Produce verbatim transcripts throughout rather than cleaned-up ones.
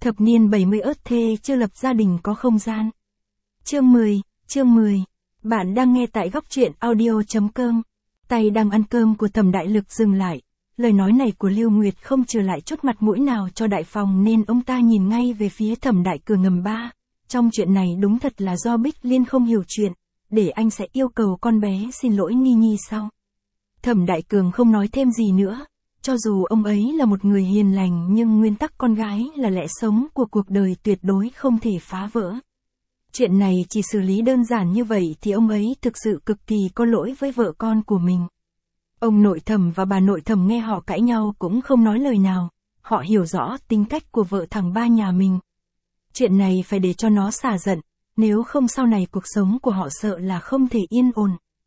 Thập niên bảy mươi ớt thê chưa lập gia đình có không gian. Chương mười, chương mười. Bạn đang nghe tại góc truyện audio chấm com. Tay đang ăn cơm của Thẩm Đại Lực dừng lại. Lời nói này của Lưu Nguyệt không trừ lại chút mặt mũi nào cho đại phòng nên ông ta nhìn ngay về phía Thẩm Đại Cường ngầm ba. Trong chuyện này đúng thật là do Bích Liên không hiểu chuyện, để anh sẽ yêu cầu con bé xin lỗi Ni Nhi sau. Thẩm Đại Cường không nói thêm gì nữa. Cho dù ông ấy là một người hiền lành nhưng nguyên tắc con gái là lẽ sống của cuộc đời tuyệt đối không thể phá vỡ. Chuyện này chỉ xử lý đơn giản như vậy thì ông ấy thực sự cực kỳ có lỗi với vợ con của mình. Ông nội Thẩm và bà nội Thẩm nghe họ cãi nhau cũng không nói lời nào, họ hiểu rõ tính cách của vợ thằng ba nhà mình. Chuyện này phải để cho nó xả giận, nếu không sau này cuộc sống của họ sợ là không thể yên ổn.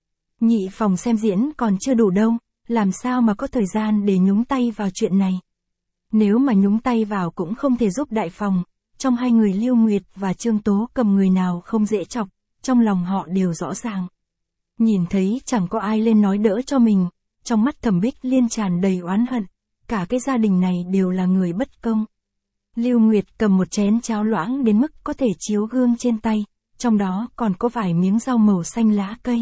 Nhị phòng xem diễn còn chưa đủ đâu, làm sao mà có thời gian để nhúng tay vào chuyện này. Nếu mà nhúng tay vào cũng không thể giúp đại phòng, trong hai người Lưu Nguyệt và Trương Tố Cầm người nào không dễ chọc, trong lòng họ đều rõ ràng. Nhìn thấy chẳng có ai lên nói đỡ cho mình, trong mắt Thẩm Bích Liên tràn đầy oán hận, cả cái gia đình này đều là người bất công. Lưu Nguyệt cầm một chén cháo loãng đến mức có thể chiếu gương trên tay, trong đó còn có vài miếng rau màu xanh lá cây.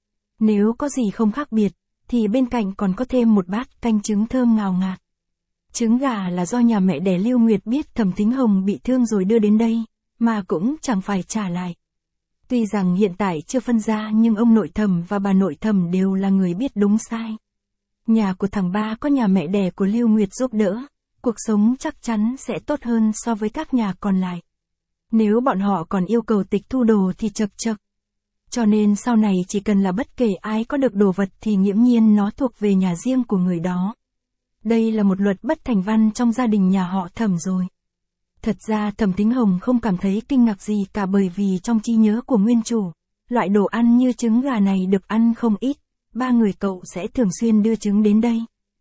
Nếu có gì không khác biệt, thì bên cạnh còn có thêm một bát canh trứng thơm ngào ngạt. Trứng gà là do nhà mẹ đẻ Lưu Nguyệt biết Thẩm Thính Hồng bị thương rồi đưa đến đây, mà cũng chẳng phải trả lại. Tuy rằng hiện tại chưa phân ra nhưng ông nội Thẩm và bà nội Thẩm đều là người biết đúng sai. Nhà của thằng ba có nhà mẹ đẻ của Lưu Nguyệt giúp đỡ, cuộc sống chắc chắn sẽ tốt hơn so với các nhà còn lại. Nếu bọn họ còn yêu cầu tịch thu đồ thì chật chật. Cho nên sau này chỉ cần là bất kể ai có được đồ vật thì nghiễm nhiên nó thuộc về nhà riêng của người đó. Đây là một luật bất thành văn trong gia đình nhà họ Thẩm rồi. Thật ra Thẩm Thính Hồng không cảm thấy kinh ngạc gì cả, bởi vì trong trí nhớ của nguyên chủ, loại đồ ăn như trứng gà này được ăn không ít, ba người cậu sẽ thường xuyên đưa trứng đến đây.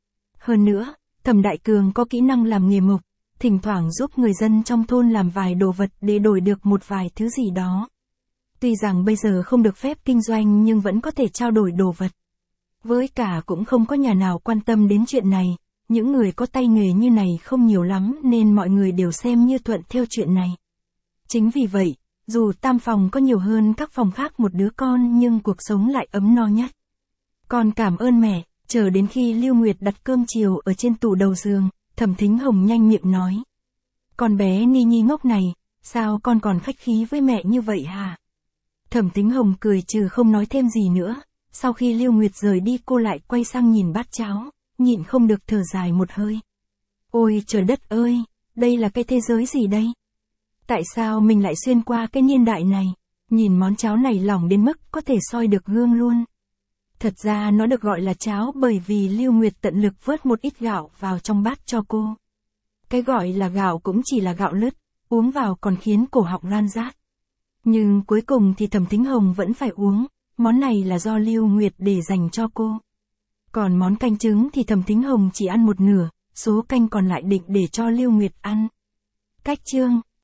Hơn nữa, Thẩm Đại Cường có kỹ năng làm nghề mộc, thỉnh thoảng giúp người dân trong thôn làm vài đồ vật để đổi được một vài thứ gì đó. Tuy rằng bây giờ không được phép kinh doanh nhưng vẫn có thể trao đổi đồ vật. Với cả cũng không có nhà nào quan tâm đến chuyện này, những người có tay nghề như này không nhiều lắm nên mọi người đều xem như thuận theo chuyện này. Chính vì vậy, dù tam phòng có nhiều hơn các phòng khác một đứa con nhưng cuộc sống lại ấm no nhất. Con cảm ơn mẹ, chờ đến khi Lưu Nguyệt đặt cơm chiều ở trên tủ đầu giường, Thẩm Thính Hồng nhanh miệng nói. Con bé Ni Nhi ngốc này, sao con còn khách khí với mẹ như vậy hả? Thẩm Thính Hồng cười trừ không nói thêm gì nữa, sau khi Lưu Nguyệt rời đi cô lại quay sang nhìn bát cháo, nhịn không được thở dài một hơi. Ôi trời đất ơi, đây là cái thế giới gì đây? Tại sao mình lại xuyên qua cái niên đại này? Nhìn món cháo này lỏng đến mức có thể soi được gương luôn. Thật ra nó được gọi là cháo bởi vì Lưu Nguyệt tận lực vớt một ít gạo vào trong bát cho cô. Cái gọi là gạo cũng chỉ là gạo lứt, uống vào còn khiến cổ họng lan rát. Nhưng cuối cùng thì Thẩm Thính Hồng vẫn phải uống, món này là do Lưu Nguyệt để dành cho cô. Còn món canh trứng thì Thẩm Thính Hồng chỉ ăn một nửa, số canh còn lại định để cho Lưu Nguyệt ăn. Cách chương